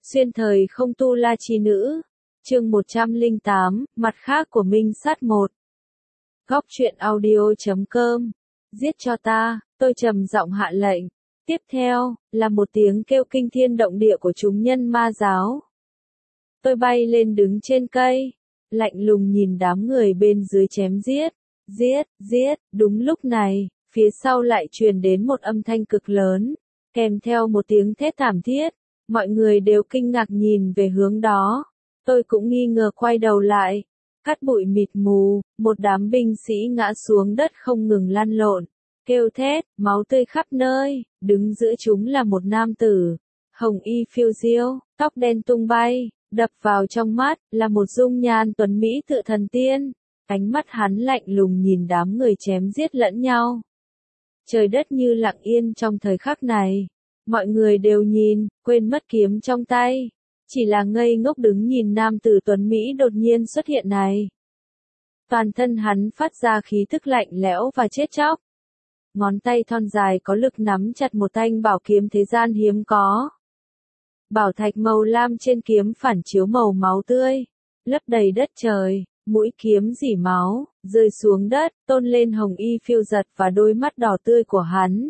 Xuyên thời không tu la chi nữ. Chương 108, mặt khác của Minh Sát 1. Góc truyện audio.com. Giết cho ta, tôi trầm giọng hạ lệnh. Tiếp theo, là một tiếng kêu kinh thiên động địa của chúng nhân ma giáo. Tôi bay lên đứng trên cây, lạnh lùng nhìn đám người bên dưới chém giết. Giết, đúng lúc này, phía sau lại truyền đến một âm thanh cực lớn, kèm theo một tiếng thét thảm thiết. Mọi người đều kinh ngạc nhìn về hướng đó. Tôi cũng nghi ngờ quay đầu lại. Cát bụi mịt mù, một đám binh sĩ ngã xuống đất không ngừng lăn lộn, kêu thét, máu tươi khắp nơi, đứng giữa chúng là một nam tử, hồng y phiêu diêu, tóc đen tung bay, đập vào trong mắt, là một dung nhan tuấn mỹ tựa thần tiên. Ánh mắt hắn lạnh lùng nhìn đám người chém giết lẫn nhau. Trời đất như lặng yên trong thời khắc này. Mọi người đều nhìn, quên mất kiếm trong tay. Chỉ là ngây ngốc đứng nhìn nam tử tuấn Mỹ đột nhiên xuất hiện này. Toàn thân hắn phát ra khí thức lạnh lẽo và chết chóc. Ngón tay thon dài có lực nắm chặt một thanh bảo kiếm thế gian hiếm có. Bảo thạch màu lam trên kiếm phản chiếu màu máu tươi, lấp đầy đất trời, mũi kiếm rỉ máu, rơi xuống đất, tôn lên hồng y phiêu giật và đôi mắt đỏ tươi của hắn.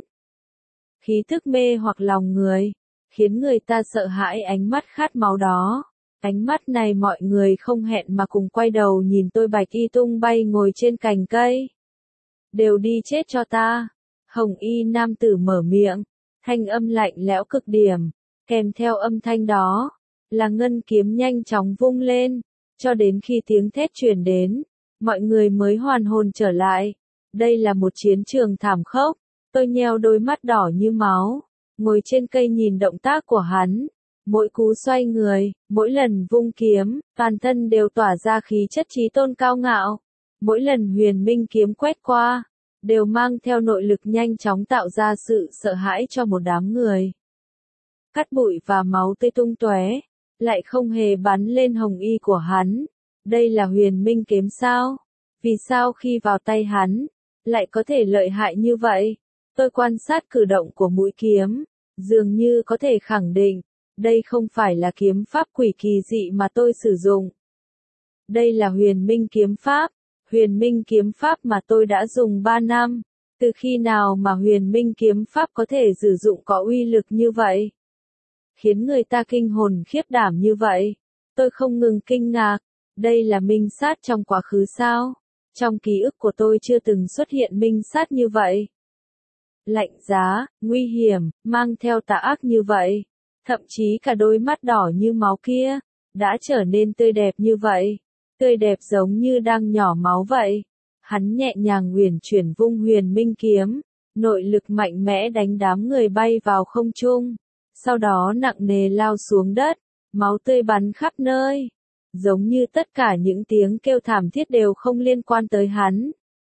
Khí thức mê hoặc lòng người, khiến người ta sợ hãi ánh mắt khát máu đó. Ánh mắt này mọi người không hẹn mà cùng quay đầu nhìn tôi bạch y tung bay ngồi trên cành cây. Đều đi chết cho ta. Hồng y nam tử mở miệng, thanh âm lạnh lẽo cực điểm, kèm theo âm thanh đó, là ngân kiếm nhanh chóng vung lên, cho đến khi tiếng thét truyền đến, mọi người mới hoàn hồn trở lại. Đây là một chiến trường thảm khốc. Tôi nheo đôi mắt đỏ như máu, ngồi trên cây nhìn động tác của hắn. Mỗi cú xoay người, mỗi lần vung kiếm, toàn thân đều tỏa ra khí chất chí tôn cao ngạo. Mỗi lần huyền minh kiếm quét qua, đều mang theo nội lực nhanh chóng tạo ra sự sợ hãi cho một đám người. Cát bụi và máu tươi tung tóe, lại không hề bắn lên hồng y của hắn. Đây là huyền minh kiếm sao? Vì sao khi vào tay hắn, lại có thể lợi hại như vậy? Tôi quan sát cử động của mũi kiếm, dường như có thể khẳng định, đây không phải là kiếm pháp quỷ kỳ dị mà tôi sử dụng. Đây là huyền minh kiếm pháp mà tôi đã dùng 3 năm. Từ khi nào mà huyền minh kiếm pháp có thể sử dụng có uy lực như vậy? Khiến người ta kinh hồn khiếp đảm như vậy. Tôi không ngừng kinh ngạc, đây là minh sát trong quá khứ sao? Trong ký ức của tôi chưa từng xuất hiện minh sát như vậy. Lạnh giá, nguy hiểm, mang theo tà ác như vậy. Thậm chí cả đôi mắt đỏ như máu kia, đã trở nên tươi đẹp như vậy. Tươi đẹp giống như đang nhỏ máu vậy. Hắn nhẹ nhàng uyển chuyển vung huyền minh kiếm, nội lực mạnh mẽ đánh đám người bay vào không trung. Sau đó nặng nề lao xuống đất, máu tươi bắn khắp nơi. Giống như tất cả những tiếng kêu thảm thiết đều không liên quan tới hắn.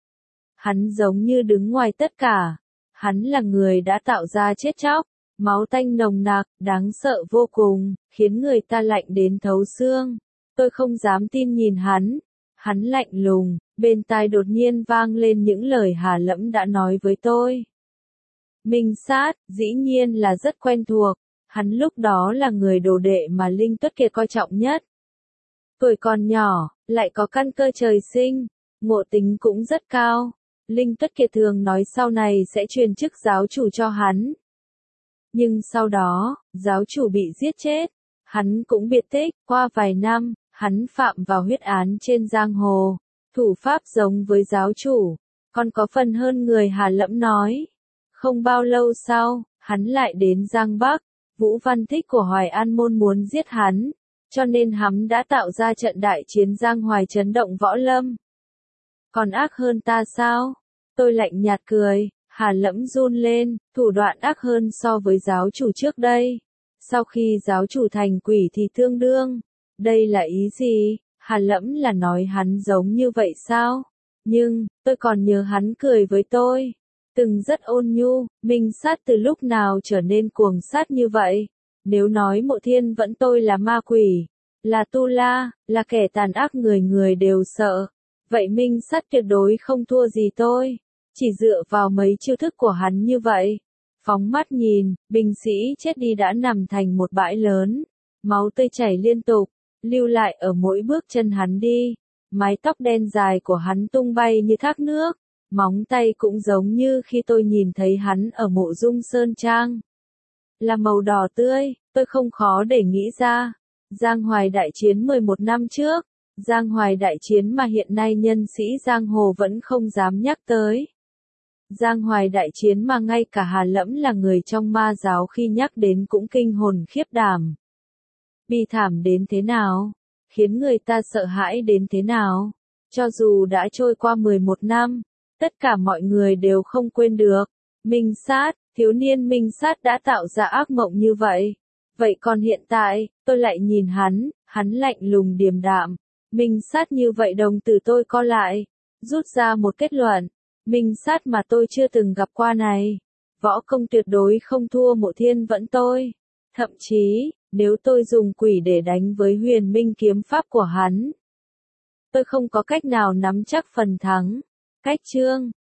Hắn giống như đứng ngoài tất cả. Hắn là người đã tạo ra chết chóc, máu tanh nồng nặc, đáng sợ vô cùng, khiến người ta lạnh đến thấu xương. Tôi không dám tin nhìn hắn. Hắn lạnh lùng, bên tai đột nhiên vang lên những lời Hà Lẫm đã nói với tôi. Minh sát, dĩ nhiên là rất quen thuộc. Hắn lúc đó là người đồ đệ mà Linh Tuất Kiệt coi trọng nhất. Tuổi còn nhỏ, lại có căn cơ trời sinh, ngộ tính cũng rất cao. Linh Tuất Kiệt thường nói sau này sẽ truyền chức giáo chủ cho hắn. Nhưng sau đó, giáo chủ bị giết chết. Hắn cũng biệt tích, qua vài năm, hắn phạm vào huyết án trên giang hồ. Thủ pháp giống với giáo chủ, còn có phần hơn người Hà Lẫm nói. Không bao lâu sau, hắn lại đến Giang Bắc. Vũ Văn Thích của Hoài An Môn muốn giết hắn, cho nên hắn đã tạo ra trận đại chiến Giang Hoài chấn động võ lâm. Còn ác hơn ta sao? Tôi lạnh nhạt cười, Hà Lẫm run lên, thủ đoạn ác hơn so với giáo chủ trước đây. Sau khi giáo chủ thành quỷ thì tương đương. Đây là ý gì? Hà Lẫm là nói hắn giống như vậy sao? Nhưng, tôi còn nhớ hắn cười với tôi. Từng rất ôn nhu, minh sát từ lúc nào trở nên cuồng sát như vậy? Nếu nói Mộ Thiên vẫn tôi là ma quỷ, là tu la, là kẻ tàn ác người người đều sợ. Vậy minh sát tuyệt đối không thua gì tôi. Chỉ dựa vào mấy chiêu thức của hắn như vậy. Phóng mắt nhìn, binh sĩ chết đi đã nằm thành một bãi lớn. Máu tươi chảy liên tục, lưu lại ở mỗi bước chân hắn đi. Mái tóc đen dài của hắn tung bay như thác nước, móng tay cũng giống như khi tôi nhìn thấy hắn ở mộ Dung Sơn Trang. Là màu đỏ tươi, tôi không khó để nghĩ ra. Giang Hoài đại chiến 11 năm trước, Giang Hoài đại chiến mà hiện nay nhân sĩ giang hồ vẫn không dám nhắc tới. Giang Hoài đại chiến mà ngay cả Hà Lẫm là người trong ma giáo khi nhắc đến cũng kinh hồn khiếp đảm. Bi thảm đến thế nào? Khiến người ta sợ hãi đến thế nào? Cho dù đã trôi qua 11 năm, tất cả mọi người đều không quên được. Minh Sát, thiếu niên Minh Sát đã tạo ra ác mộng như vậy. Vậy còn hiện tại, tôi lại nhìn hắn lạnh lùng điềm đạm. Minh Sát như vậy đồng tử tôi co lại, rút ra một kết luận. Minh Sát mà tôi chưa từng gặp qua này. Võ công tuyệt đối không thua Mộ Thiên Vẫn tôi. Thậm chí, nếu tôi dùng quỷ để đánh với huyền minh kiếm pháp của hắn, tôi không có cách nào nắm chắc phần thắng. Cách chương